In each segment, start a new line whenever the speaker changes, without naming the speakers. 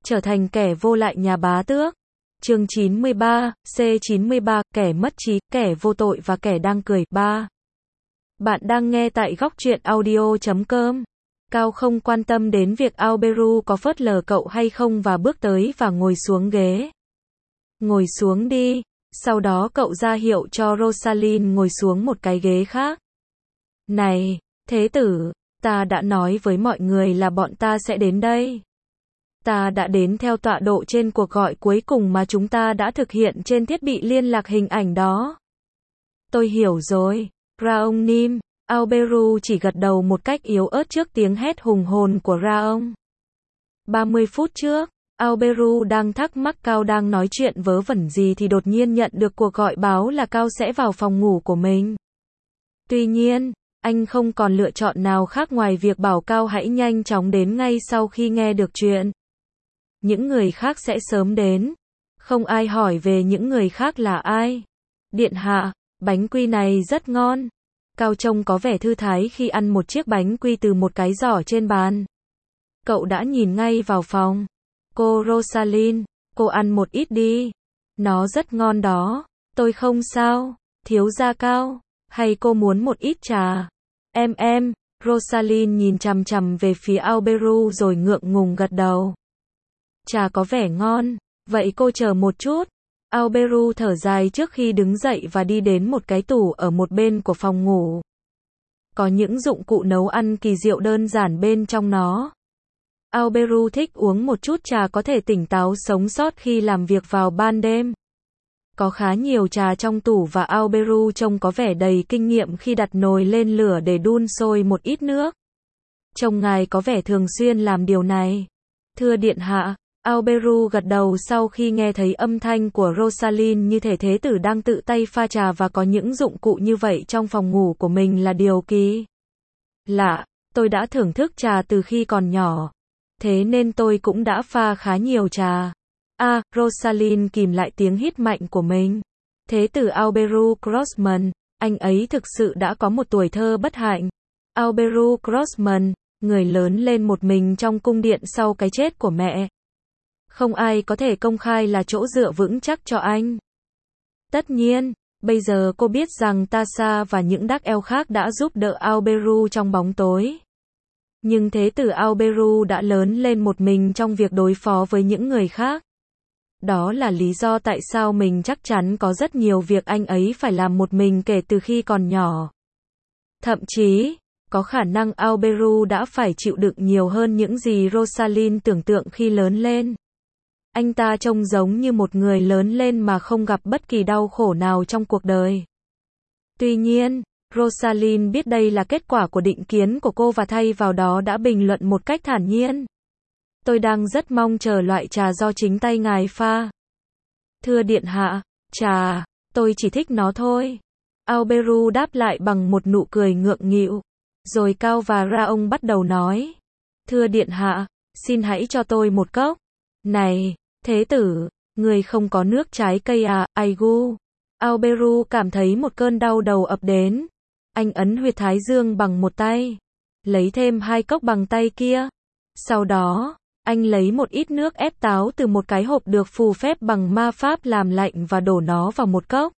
trở thành kẻ vô lại nhà bá tước. Chương 93, C93, kẻ mất trí, kẻ vô tội và kẻ đang cười. 3. Bạn đang nghe tại góc truyện audio.com. Cao không quan tâm đến việc Alberu có phớt lờ cậu hay không và bước tới và ngồi xuống ghế. Ngồi xuống đi. Sau đó cậu ra hiệu cho Rosalind ngồi xuống một cái ghế khác. Này, thế tử, ta đã nói với mọi người là bọn ta sẽ đến đây. Ta đã đến theo tọa độ trên cuộc gọi cuối cùng mà chúng ta đã thực hiện trên thiết bị liên lạc hình ảnh đó. Tôi hiểu rồi, Raonim. Alberu chỉ gật đầu một cách yếu ớt trước tiếng hét hùng hồn của Raon. 30 phút trước, Alberu đang thắc mắc Cao đang nói chuyện vớ vẩn gì thì đột nhiên nhận được cuộc gọi báo là Cao sẽ vào phòng ngủ của mình. Tuy nhiên, anh không còn lựa chọn nào khác ngoài việc bảo Cao hãy nhanh chóng đến ngay sau khi nghe được chuyện. Những người khác sẽ sớm đến. Không ai hỏi về những người khác là ai. Điện hạ, bánh quy này rất ngon. Cao trông có vẻ thư thái khi ăn một chiếc bánh quy từ một cái giỏ trên bàn. Cậu đã nhìn ngay vào phòng. Cô Rosalind, cô ăn một ít đi. Nó rất ngon đó. Tôi không sao. Thiếu gia Cao. Hay cô muốn một ít trà? Em. Rosalind nhìn chằm chằm về phía Alberu rồi ngượng ngùng gật đầu. Trà có vẻ ngon. Vậy cô chờ một chút. Alberu thở dài trước khi đứng dậy và đi đến một cái tủ ở một bên của phòng ngủ. Có những dụng cụ nấu ăn kỳ diệu đơn giản bên trong nó. Alberu thích uống một chút trà có thể tỉnh táo sống sót khi làm việc vào ban đêm. Có khá nhiều trà trong tủ và Alberu trông có vẻ đầy kinh nghiệm khi đặt nồi lên lửa để đun sôi một ít nước. Trông ngài có vẻ thường xuyên làm điều này. Thưa điện hạ, Alberu gật đầu sau khi nghe thấy âm thanh của Rosalind như thể thế tử đang tự tay pha trà và có những dụng cụ như vậy trong phòng ngủ của mình là điều kỳ lạ. Tôi đã thưởng thức trà từ khi còn nhỏ. Thế nên tôi cũng đã pha khá nhiều trà. Rosalind kìm lại tiếng hít mạnh của mình. Thế tử Alberu Grossman, anh ấy thực sự đã có một tuổi thơ bất hạnh. Alberu Grossman, người lớn lên một mình trong cung điện sau cái chết của mẹ. Không ai có thể công khai là chỗ dựa vững chắc cho anh. Tất nhiên, bây giờ cô biết rằng Tasha và những đắc eo khác đã giúp đỡ Alberu trong bóng tối. Nhưng thế tử Alberu đã lớn lên một mình trong việc đối phó với những người khác. Đó là lý do tại sao mình chắc chắn có rất nhiều việc anh ấy phải làm một mình kể từ khi còn nhỏ. Thậm chí, có khả năng Alberu đã phải chịu đựng nhiều hơn những gì Rosalind tưởng tượng khi lớn lên. Anh ta trông giống như một người lớn lên mà không gặp bất kỳ đau khổ nào trong cuộc đời. Tuy nhiên, Rosalind biết đây là kết quả của định kiến của cô và thay vào đó đã bình luận một cách thản nhiên. Tôi đang rất mong chờ loại trà do chính tay ngài pha. Thưa điện hạ, trà, tôi chỉ thích nó thôi. Alberu đáp lại bằng một nụ cười ngượng nghịu. Rồi Cao và Raon bắt đầu nói. Thưa điện hạ, xin hãy cho tôi một cốc. Này, thế tử, người không có nước trái cây à, Aigu. Alberu cảm thấy một cơn đau đầu ập đến. Anh ấn huyệt thái dương bằng một tay. Lấy thêm 2 cốc bằng tay kia. Sau đó, anh lấy một ít nước ép táo từ một cái hộp được phù phép bằng ma pháp làm lạnh và đổ nó vào một cốc.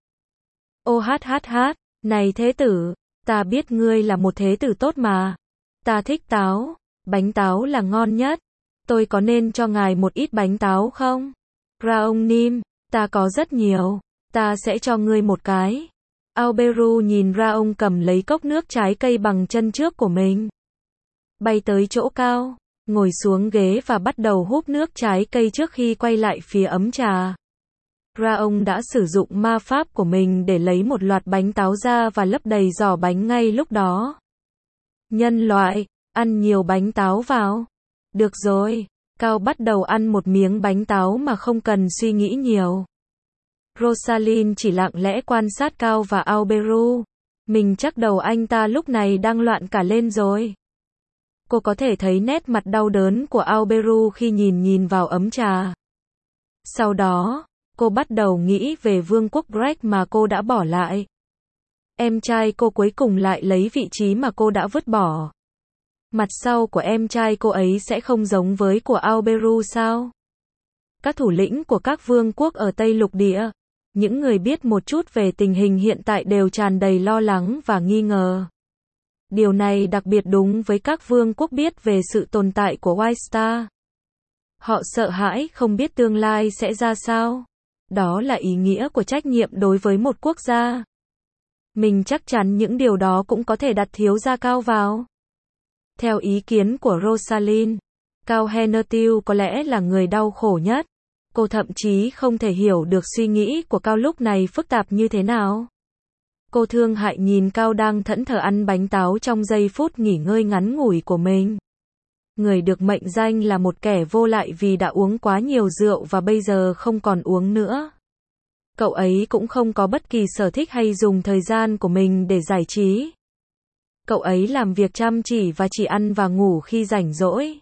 Này thế tử, ta biết ngươi là một thế tử tốt mà. Ta thích táo, bánh táo là ngon nhất. Tôi có nên cho ngài một ít bánh táo không? Raonim, ta có rất nhiều. Ta sẽ cho ngươi một cái. Alberu nhìn Raon cầm lấy cốc nước trái cây bằng chân trước của mình. Bay tới chỗ Cao, ngồi xuống ghế và bắt đầu húp nước trái cây trước khi quay lại phía ấm trà. Raon đã sử dụng ma pháp của mình để lấy một loạt bánh táo ra và lấp đầy giỏ bánh ngay lúc đó. Nhân loại, ăn nhiều bánh táo vào. Được rồi, Cao bắt đầu ăn một miếng bánh táo mà không cần suy nghĩ nhiều. Rosalind chỉ lặng lẽ quan sát Cao và Alberu. Mình chắc đầu anh ta lúc này đang loạn cả lên rồi. Cô có thể thấy nét mặt đau đớn của Alberu khi nhìn vào ấm trà. Sau đó, cô bắt đầu nghĩ về vương quốc Greg mà cô đã bỏ lại. Em trai cô cuối cùng lại lấy vị trí mà cô đã vứt bỏ. Mặt sau của em trai cô ấy sẽ không giống với của Alberu sao? các thủ lĩnh của các vương quốc ở Tây Lục Địa. Những người biết một chút về tình hình hiện tại đều tràn đầy lo lắng và nghi ngờ. Điều này đặc biệt đúng với các vương quốc biết về sự tồn tại của White Star. Họ sợ hãi không biết tương lai sẽ ra sao. Đó là ý nghĩa của trách nhiệm đối với một quốc gia. Mình chắc chắn những điều đó cũng có thể đặt thiếu gia Cao vào. Theo ý kiến của Rosalind, Cao Hennertil có lẽ là người đau khổ nhất. Cô thậm chí không thể hiểu được suy nghĩ của Cao lúc này phức tạp như thế nào. Cô thương hại nhìn Cao đang thẫn thờ ăn bánh táo trong giây phút nghỉ ngơi ngắn ngủi của mình. Người được mệnh danh là một kẻ vô lại vì đã uống quá nhiều rượu và bây giờ không còn uống nữa. Cậu ấy cũng không có bất kỳ sở thích hay dùng thời gian của mình để giải trí. Cậu ấy làm việc chăm chỉ và chỉ ăn và ngủ khi rảnh rỗi.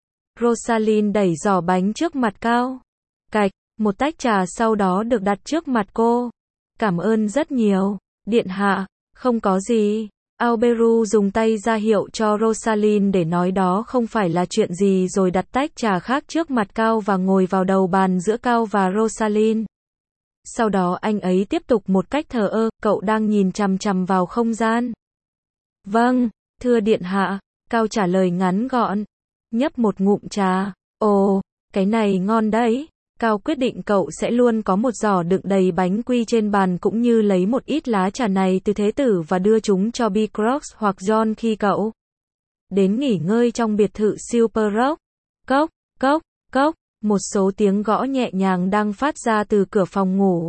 Rosalind đẩy giỏ bánh trước mặt Cao. Cạch, một tách trà sau đó được đặt trước mặt cô. Cảm ơn rất nhiều, điện hạ, không có gì. Auberu dùng tay ra hiệu cho Rosalind để nói đó không phải là chuyện gì rồi đặt tách trà khác trước mặt Cao và ngồi vào đầu bàn giữa Cao và Rosalind. Sau đó anh ấy tiếp tục một cách thờ ơ, cậu đang nhìn chằm chằm vào không gian. Vâng, thưa điện hạ, Cao trả lời ngắn gọn. Nhấp một ngụm trà. Ồ, cái này ngon đấy. Cao quyết định cậu sẽ luôn có một giỏ đựng đầy bánh quy trên bàn cũng như lấy một ít lá trà này từ thế tử và đưa chúng cho Bicross hoặc John khi cậu đến nghỉ ngơi trong biệt thự Super Rock. Cốc, cốc, cốc, một số tiếng gõ nhẹ nhàng đang phát ra từ cửa phòng ngủ.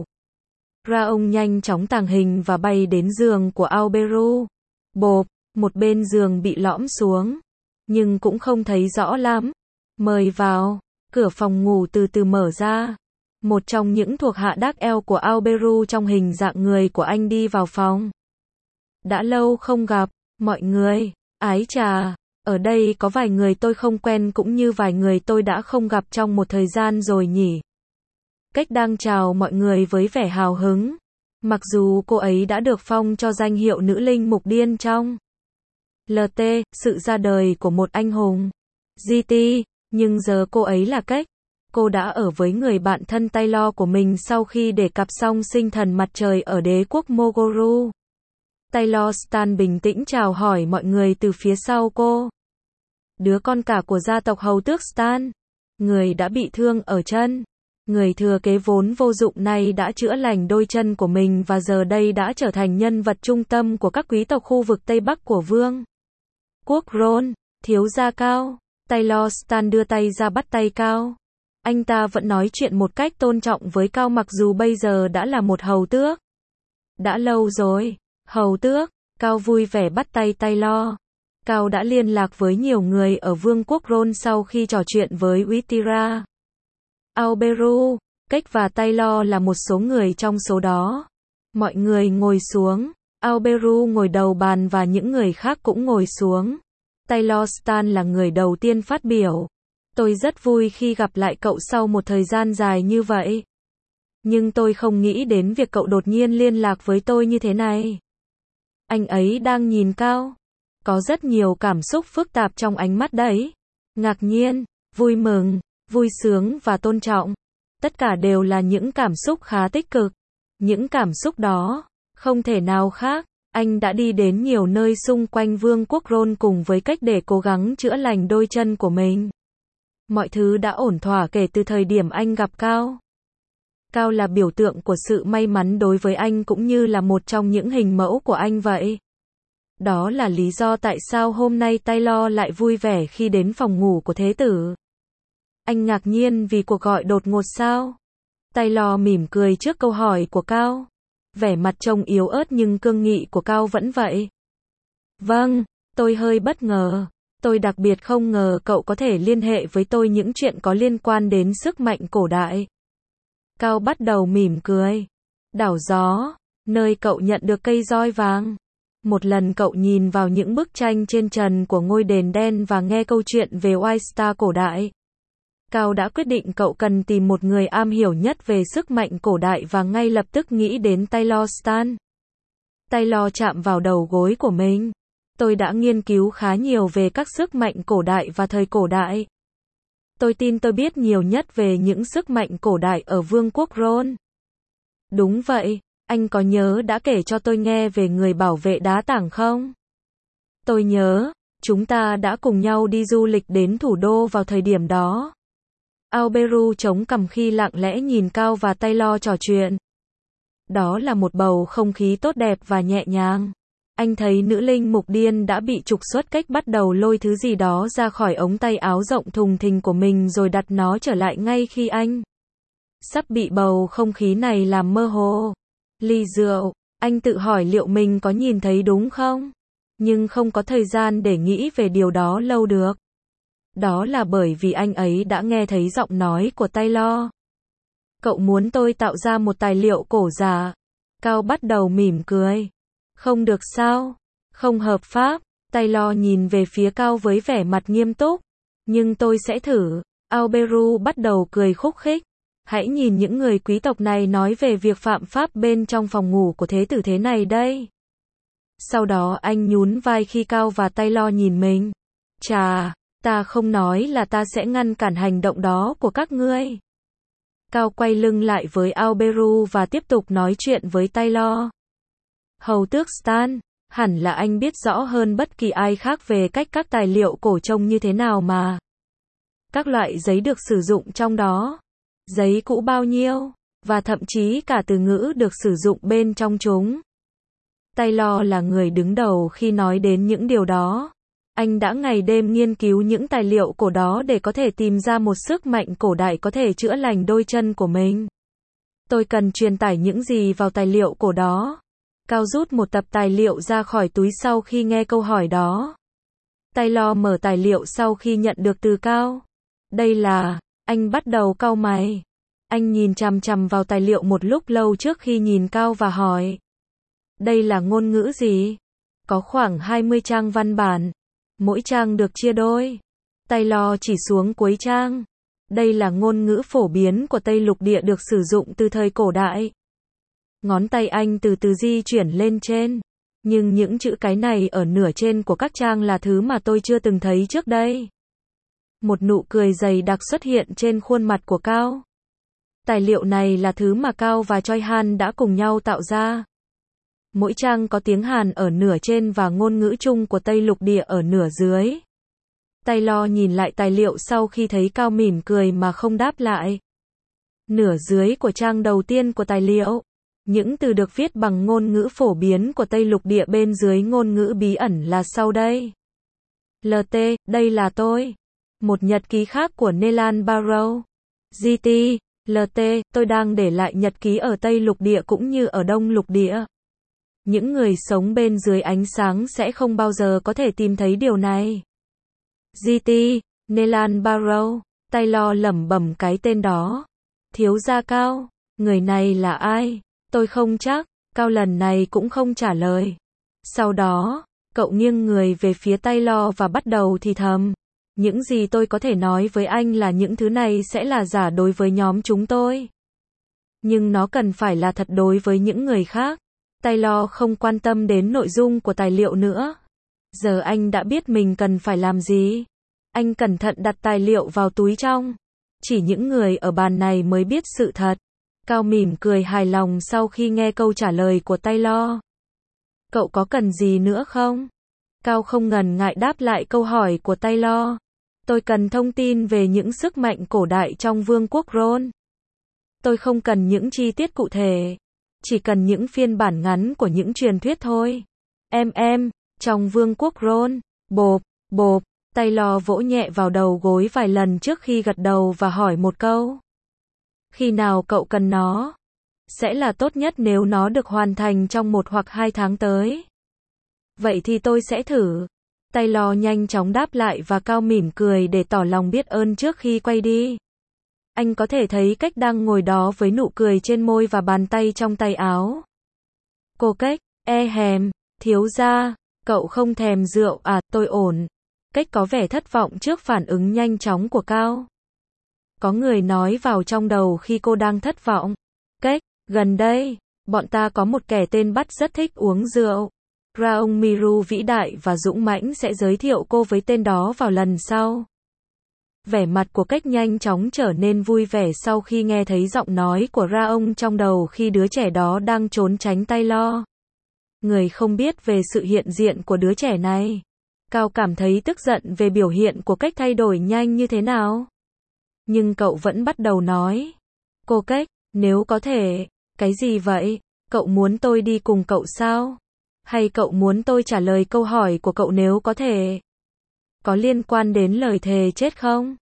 Raoul nhanh chóng tàng hình và bay đến giường của Auberu. Bộp, một bên giường bị lõm xuống, nhưng cũng không thấy rõ lắm. Mời vào. Cửa phòng ngủ từ từ mở ra. Một trong những thuộc hạ đắc eo của Auberu trong hình dạng người của anh đi vào phòng. Đã lâu không gặp, mọi người. Ái chà, ở đây có vài người tôi không quen cũng như vài người tôi đã không gặp trong một thời gian rồi nhỉ. Cách đang chào mọi người với vẻ hào hứng. Mặc dù cô ấy đã được phong cho danh hiệu nữ linh mục điên trong LT, sự ra đời của một anh hùng. GT. Nhưng giờ cô ấy là Cách. Cô đã ở với người bạn thân Taylor của mình sau khi đề cập xong sinh thần mặt trời ở đế quốc Mogoru. Taylor Stan bình tĩnh chào hỏi mọi người từ phía sau cô. Đứa con cả của gia tộc hầu tước Stan. Người đã bị thương ở chân. Người thừa kế vốn vô dụng này đã chữa lành đôi chân của mình và giờ đây đã trở thành nhân vật trung tâm của các quý tộc khu vực Tây Bắc của Vương quốc Ron. Thiếu gia Cao. Taylor Stan đưa tay ra bắt tay Cao. Anh ta vẫn nói chuyện một cách tôn trọng với Cao mặc dù bây giờ đã là một hầu tước. Đã lâu rồi, hầu tước. Cao vui vẻ bắt tay Taylor. Cao đã liên lạc với nhiều người ở Vương quốc Ron sau khi trò chuyện với Witira. Auberu, Cách và Taylor là một số người trong số đó. Mọi người ngồi xuống. Auberu ngồi đầu bàn và những người khác cũng ngồi xuống. Taylor Stan là người đầu tiên phát biểu. Tôi rất vui khi gặp lại cậu sau một thời gian dài như vậy. Nhưng tôi không nghĩ đến việc cậu đột nhiên liên lạc với tôi như thế này. Anh ấy đang nhìn Cao. Có rất nhiều cảm xúc phức tạp trong ánh mắt đấy. Ngạc nhiên, vui mừng, vui sướng và tôn trọng. Tất cả đều là những cảm xúc khá tích cực. Những cảm xúc đó, không thể nào khác. Anh đã đi đến nhiều nơi xung quanh Vương quốc Ron cùng với Cách để cố gắng chữa lành đôi chân của mình. Mọi thứ đã ổn thỏa kể từ thời điểm anh gặp Cao. Cao là biểu tượng của sự may mắn đối với anh cũng như là một trong những hình mẫu của anh vậy. Đó là lý do tại sao hôm nay Taylor lại vui vẻ khi đến phòng ngủ của thế tử. Anh ngạc nhiên vì cuộc gọi đột ngột sao? Taylor mỉm cười trước câu hỏi của Cao. Vẻ mặt trông yếu ớt nhưng cương nghị của Cao vẫn vậy. Vâng, tôi hơi bất ngờ. Tôi đặc biệt không ngờ cậu có thể liên hệ với tôi những chuyện có liên quan đến sức mạnh cổ đại. Cao bắt đầu mỉm cười. Đảo gió, nơi cậu nhận được cây roi vàng. Một lần cậu nhìn vào những bức tranh trên trần của ngôi đền đen và nghe câu chuyện về White Star cổ đại. Cao đã quyết định cậu cần tìm một người am hiểu nhất về sức mạnh cổ đại và ngay lập tức nghĩ đến Taylor Stan. Taylor chạm vào đầu gối của mình. Tôi đã nghiên cứu khá nhiều về các sức mạnh cổ đại và thời cổ đại. Tôi tin tôi biết nhiều nhất về những sức mạnh cổ đại ở Vương quốc Ron. Đúng vậy, anh có nhớ đã kể cho tôi nghe về người bảo vệ đá tảng không? Tôi nhớ, chúng ta đã cùng nhau đi du lịch đến thủ đô vào thời điểm đó. Auberu chống cằm khi lặng lẽ nhìn Cao và Taylor trò chuyện. Đó là một bầu không khí tốt đẹp và nhẹ nhàng. Anh thấy nữ linh mục điên đã bị trục xuất cách bắt đầu lôi thứ gì đó ra khỏi ống tay áo rộng thùng thình của mình rồi đặt nó trở lại ngay khi anh sắp bị bầu không khí này làm mơ hồ. Ly rượu, anh tự hỏi liệu mình có nhìn thấy đúng không? Nhưng không có thời gian để nghĩ về điều đó lâu được. Đó là bởi vì anh ấy đã nghe thấy giọng nói của Taylor. Cậu muốn tôi tạo ra một tài liệu cổ giả. Cao bắt đầu mỉm cười. Không được sao? Không hợp pháp. Taylor nhìn về phía Cao với vẻ mặt nghiêm túc. Nhưng tôi sẽ thử. Auberu bắt đầu cười khúc khích. Hãy nhìn những người quý tộc này nói về việc phạm pháp bên trong phòng ngủ của thế tử thế này đây. Sau đó anh nhún vai khi Cao và Taylor nhìn mình. Chà, ta không nói là ta sẽ ngăn cản hành động đó của các ngươi. Cao quay lưng lại với Auberu và tiếp tục nói chuyện với Taylor. Hầu tước Stan, hẳn là anh biết rõ hơn bất kỳ ai khác về cách các tài liệu cổ trông như thế nào mà. Các loại giấy được sử dụng trong đó. Giấy cũ bao nhiêu, và thậm chí cả từ ngữ được sử dụng bên trong chúng. Taylor là người đứng đầu khi nói đến những điều đó. Anh đã ngày đêm nghiên cứu những tài liệu cổ đó để có thể tìm ra một sức mạnh cổ đại có thể chữa lành đôi chân của mình. Tôi cần truyền tải những gì vào tài liệu cổ đó. Cao rút một tập tài liệu ra khỏi túi sau khi nghe câu hỏi đó. Taylor mở tài liệu sau khi nhận được từ Cao. Đây là... Anh bắt đầu cau mày. Anh nhìn chằm chằm vào tài liệu một lúc lâu trước khi nhìn Cao và hỏi. Đây là ngôn ngữ gì? Có khoảng 20 trang văn bản. Mỗi trang được chia đôi. Taylor chỉ xuống cuối trang. Đây là ngôn ngữ phổ biến của Tây Lục Địa được sử dụng từ thời cổ đại. Ngón tay anh từ từ di chuyển lên trên. Nhưng những chữ cái này ở nửa trên của các trang là thứ mà tôi chưa từng thấy trước đây. Một nụ cười dày đặc xuất hiện trên khuôn mặt của Cao. Tài liệu này là thứ mà Cao và Choi Han đã cùng nhau tạo ra. Mỗi trang có tiếng Hàn ở nửa trên và ngôn ngữ chung của Tây Lục Địa ở nửa dưới. Taylor nhìn lại tài liệu sau khi thấy Cao mỉm cười mà không đáp lại. Nửa dưới của trang đầu tiên của tài liệu. Những từ được viết bằng ngôn ngữ phổ biến của Tây Lục Địa bên dưới ngôn ngữ bí ẩn là sau đây. LT, đây là tôi. Một nhật ký khác của Nelan Barrow. GT, LT, tôi đang để lại nhật ký ở Tây Lục Địa cũng như ở Đông Lục Địa. Những người sống bên dưới ánh sáng sẽ không bao giờ có thể tìm thấy điều này. GT, Nelan Barrow, Taylor lẩm bẩm cái tên đó. Thiếu gia Cao, người này là ai? Tôi không chắc, Cao lần này cũng không trả lời. Sau đó, cậu nghiêng người về phía Taylor và bắt đầu thì thầm. Những gì tôi có thể nói với anh là những thứ này sẽ là giả đối với nhóm chúng tôi. Nhưng nó cần phải là thật đối với những người khác. Taylor không quan tâm đến nội dung của tài liệu nữa. Giờ anh đã biết mình cần phải làm gì. Anh cẩn thận đặt tài liệu vào túi trong. Chỉ những người ở bàn này mới biết sự thật. Cao mỉm cười hài lòng sau khi nghe câu trả lời của Taylor. Cậu có cần gì nữa không? Cao không ngần ngại đáp lại câu hỏi của Taylor. Tôi cần thông tin về những sức mạnh cổ đại trong Vương quốc Ron. Tôi không cần những chi tiết cụ thể. Chỉ cần những phiên bản ngắn của những truyền thuyết thôi. Trong Vương quốc Ron. Bộp, bộp. Taylor vỗ nhẹ vào đầu gối vài lần trước khi gật đầu và hỏi một câu. Khi nào cậu cần nó? Sẽ là tốt nhất nếu nó được hoàn thành trong 1 hoặc 2 tháng tới. Vậy thì tôi sẽ thử. Taylor nhanh chóng đáp lại và Cao mỉm cười để tỏ lòng biết ơn trước khi quay đi. Anh có thể thấy Cách đang ngồi đó với nụ cười trên môi và bàn tay trong tay áo. Cô Cách, thiếu gia, cậu không thèm rượu à, tôi ổn. Cách có vẻ thất vọng trước phản ứng nhanh chóng của Cao. Có người nói vào trong đầu khi cô đang thất vọng. Cách, gần đây, bọn ta có một kẻ tên Bắt rất thích uống rượu. Raong Miru vĩ đại và dũng mãnh sẽ giới thiệu cô với tên đó vào lần sau. Vẻ mặt của Cách nhanh chóng trở nên vui vẻ sau khi nghe thấy giọng nói của Ra ông trong đầu khi đứa trẻ đó đang trốn tránh Taylor. Người không biết về sự hiện diện của đứa trẻ này. Cao cảm thấy tức giận về biểu hiện của Cách thay đổi nhanh như thế nào. Nhưng cậu vẫn bắt đầu nói. Cô Cách, nếu có thể. Cái gì vậy? Cậu muốn tôi đi cùng cậu sao? Hay cậu muốn tôi trả lời câu hỏi của cậu nếu có thể? Có liên quan đến lời thề chết không?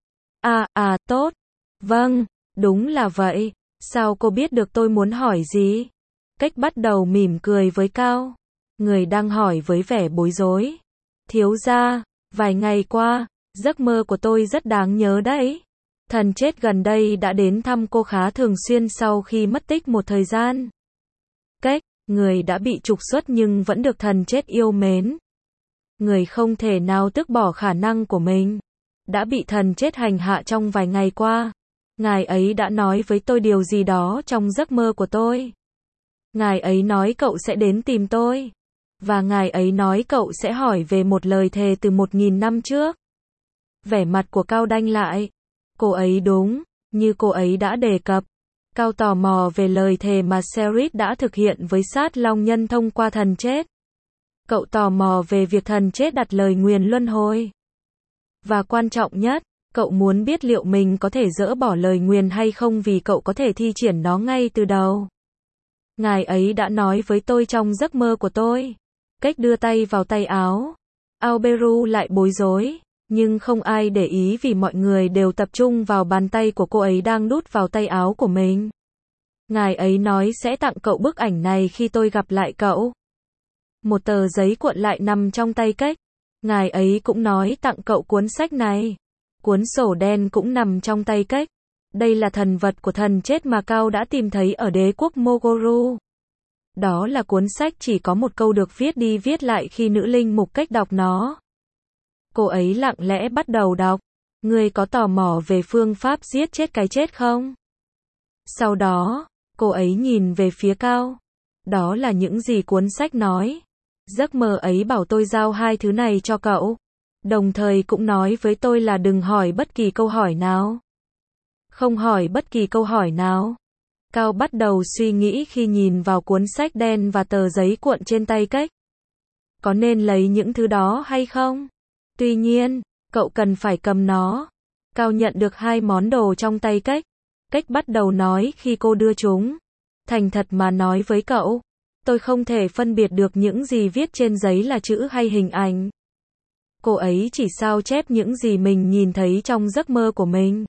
Tốt. Vâng, đúng là vậy. Sao cô biết được tôi muốn hỏi gì? Cách bắt đầu mỉm cười với Cao. Người đang hỏi với vẻ bối rối. Thiếu gia, vài ngày qua, giấc mơ của tôi rất đáng nhớ đấy. Thần chết gần đây đã đến thăm cô khá thường xuyên sau khi mất tích một thời gian. Cách, người đã bị trục xuất nhưng vẫn được thần chết yêu mến. Người không thể nào tước bỏ khả năng của mình. Đã bị thần chết hành hạ trong vài ngày qua. Ngài ấy đã nói với tôi điều gì đó trong giấc mơ của tôi. Ngài ấy nói cậu sẽ đến tìm tôi. Và ngài ấy nói cậu sẽ hỏi về một lời thề từ 1000 năm trước. Vẻ mặt của Cao đanh lại. Cô ấy đúng, như cô ấy đã đề cập. Cao tò mò về lời thề mà Serit đã thực hiện với sát long nhân thông qua thần chết. Cậu tò mò về việc thần chết đặt lời nguyền luân hồi. Và quan trọng nhất, cậu muốn biết liệu mình có thể dỡ bỏ lời nguyền hay không vì cậu có thể thi triển nó ngay từ đầu. Ngài ấy đã nói với tôi trong giấc mơ của tôi. Cách đưa tay vào tay áo. Auberu lại bối rối, nhưng không ai để ý vì mọi người đều tập trung vào bàn tay của cô ấy đang đút vào tay áo của mình. Ngài ấy nói sẽ tặng cậu bức ảnh này khi tôi gặp lại cậu. Một tờ giấy cuộn lại nằm trong tay Cách. Ngài ấy cũng nói tặng cậu cuốn sách này. Cuốn sổ đen cũng nằm trong tay Cách. Đây là thần vật của thần chết mà Cao đã tìm thấy ở đế quốc Mogoru. Đó là cuốn sách chỉ có một câu được viết đi viết lại khi nữ linh mục Cách đọc nó. Cô ấy lặng lẽ bắt đầu đọc. Ngươi có tò mò về phương pháp giết chết cái chết không? Sau đó, cô ấy nhìn về phía Cao. Đó là những gì cuốn sách nói. Giấc mơ ấy bảo tôi giao hai thứ này cho cậu. Đồng thời cũng nói với tôi là đừng hỏi bất kỳ câu hỏi nào. Không hỏi bất kỳ câu hỏi nào. Cao bắt đầu suy nghĩ khi nhìn vào cuốn sách đen và tờ giấy cuộn trên tay Cách. Có nên lấy những thứ đó hay không? Tuy nhiên, cậu cần phải cầm nó. Cao nhận được hai món đồ trong tay Cách. Cách bắt đầu nói khi cô đưa chúng. Thành thật mà nói với cậu. Tôi không thể phân biệt được những gì viết trên giấy là chữ hay hình ảnh. Cô ấy chỉ sao chép những gì mình nhìn thấy trong giấc mơ của mình.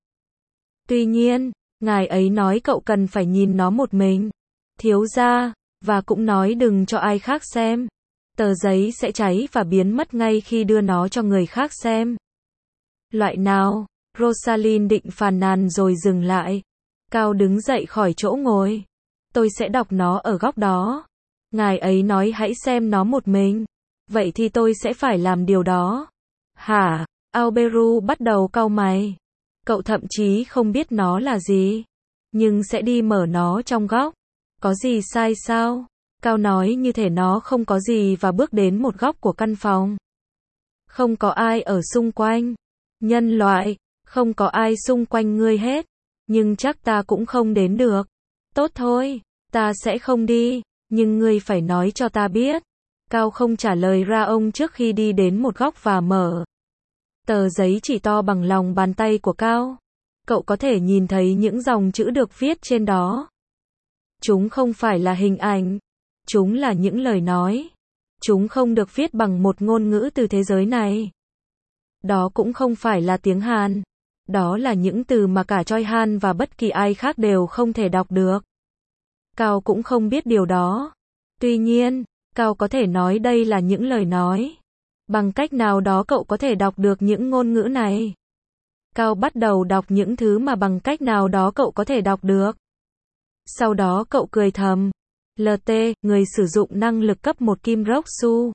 Tuy nhiên, ngài ấy nói cậu cần phải nhìn nó một mình. Thiếu gia, và cũng nói đừng cho ai khác xem. Tờ giấy sẽ cháy và biến mất ngay khi đưa nó cho người khác xem. Loại nào? Rosalind định phàn nàn rồi dừng lại. Cao đứng dậy khỏi chỗ ngồi. Tôi sẽ đọc nó ở góc đó. Ngài ấy nói hãy xem nó một mình. Vậy thì tôi sẽ phải làm điều đó. Hả? Auberu bắt đầu cau mày. Cậu thậm chí không biết nó là gì. Nhưng sẽ đi mở nó trong góc. Có gì sai sao? Cao nói như thể nó không có gì và bước đến một góc của căn phòng. Không có ai ở xung quanh. Nhân loại, không có ai xung quanh ngươi hết. Nhưng chắc ta cũng không đến được. Tốt thôi, ta sẽ không đi. Nhưng ngươi phải nói cho ta biết. Cao không trả lời Ra ông trước khi đi đến một góc và mở. Tờ giấy chỉ to bằng lòng bàn tay của Cao. Cậu có thể nhìn thấy những dòng chữ được viết trên đó. Chúng không phải là hình ảnh. Chúng là những lời nói. Chúng không được viết bằng một ngôn ngữ từ thế giới này. Đó cũng không phải là tiếng Hàn. Đó là những từ mà cả Choi Han và bất kỳ ai khác đều không thể đọc được. Cao cũng không biết điều đó. Tuy nhiên, Cao có thể nói đây là những lời nói. Bằng cách nào đó cậu có thể đọc được những ngôn ngữ này. Cao bắt đầu đọc những thứ mà bằng cách nào đó cậu có thể đọc được. Sau đó cậu cười thầm. LT, người sử dụng năng lực cấp 1 Kim Rok Su.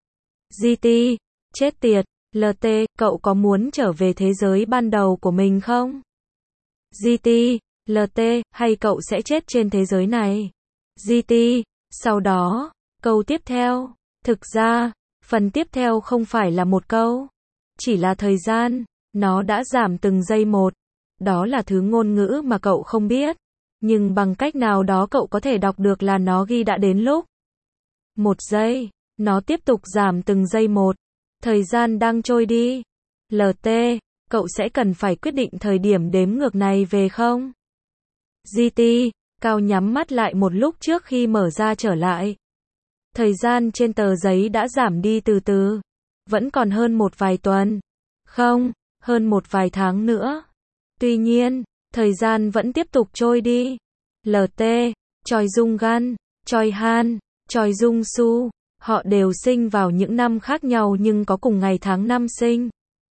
GT, chết tiệt. LT, cậu có muốn trở về thế giới ban đầu của mình không? GT, LT, hay cậu sẽ chết trên thế giới này? GT, sau đó, câu tiếp theo. Thực ra, phần tiếp theo không phải là một câu. Chỉ là thời gian. Nó đã giảm từng giây một. Đó là thứ ngôn ngữ mà cậu không biết. Nhưng bằng cách nào đó cậu có thể đọc được là nó ghi đã đến lúc. 1 giây. Nó tiếp tục giảm từng giây một. Thời gian đang trôi đi. LT, cậu sẽ cần phải quyết định thời điểm đếm ngược này về không? GT, Cao nhắm mắt lại một lúc trước khi mở ra trở lại. Thời gian trên tờ giấy đã giảm đi từ từ. Vẫn còn hơn một vài tuần. Không, hơn một vài tháng nữa. Tuy nhiên, thời gian vẫn tiếp tục trôi đi. LT, Choi Jung Gan, Choi Han, Choi Jung Soo, họ đều sinh vào những năm khác nhau nhưng có cùng ngày tháng năm sinh.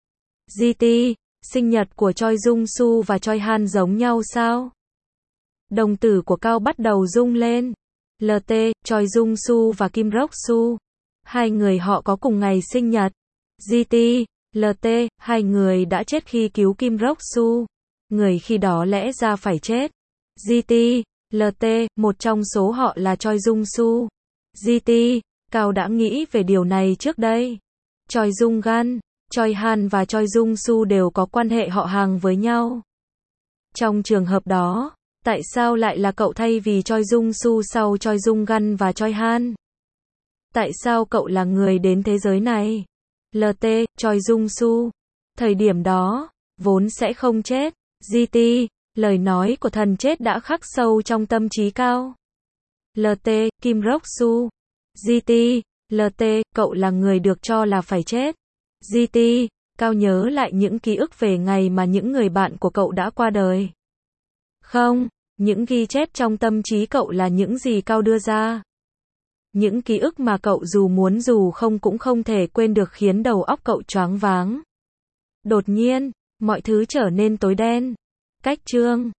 GT, sinh nhật của Choi Jung Soo và Choi Han giống nhau sao? Đồng tử của Cao bắt đầu rung lên. LT, Choi Jung Soo và Kim Rok Soo. Hai người họ có cùng ngày sinh nhật. GT, LT, hai người đã chết khi cứu Kim Rok Soo. Người khi đó lẽ ra phải chết. GT, LT, một trong số họ là Choi Jung Soo. GT, Cao đã nghĩ về điều này trước đây. Choi Jung Gan, Choi Han và Choi Jung Soo đều có quan hệ họ hàng với nhau. Trong trường hợp đó, tại sao lại là cậu thay vì Choi Jung Soo sau Choi Jung Gan và Choi Han? Tại sao cậu là người đến thế giới này? LT, Choi Jung Soo. Thời điểm đó, vốn sẽ không chết. GT, lời nói của thần chết đã khắc sâu trong tâm trí Cao. LT, Kim Rok Soo. GT, LT, cậu là người được cho là phải chết. GT, Cao nhớ lại những ký ức về ngày mà những người bạn của cậu đã qua đời. Không, những ghi chép trong tâm trí cậu là những gì Cao đưa ra. Những ký ức mà cậu dù muốn dù không cũng không thể quên được khiến đầu óc cậu choáng váng. Đột nhiên, mọi thứ trở nên tối đen. Cách chương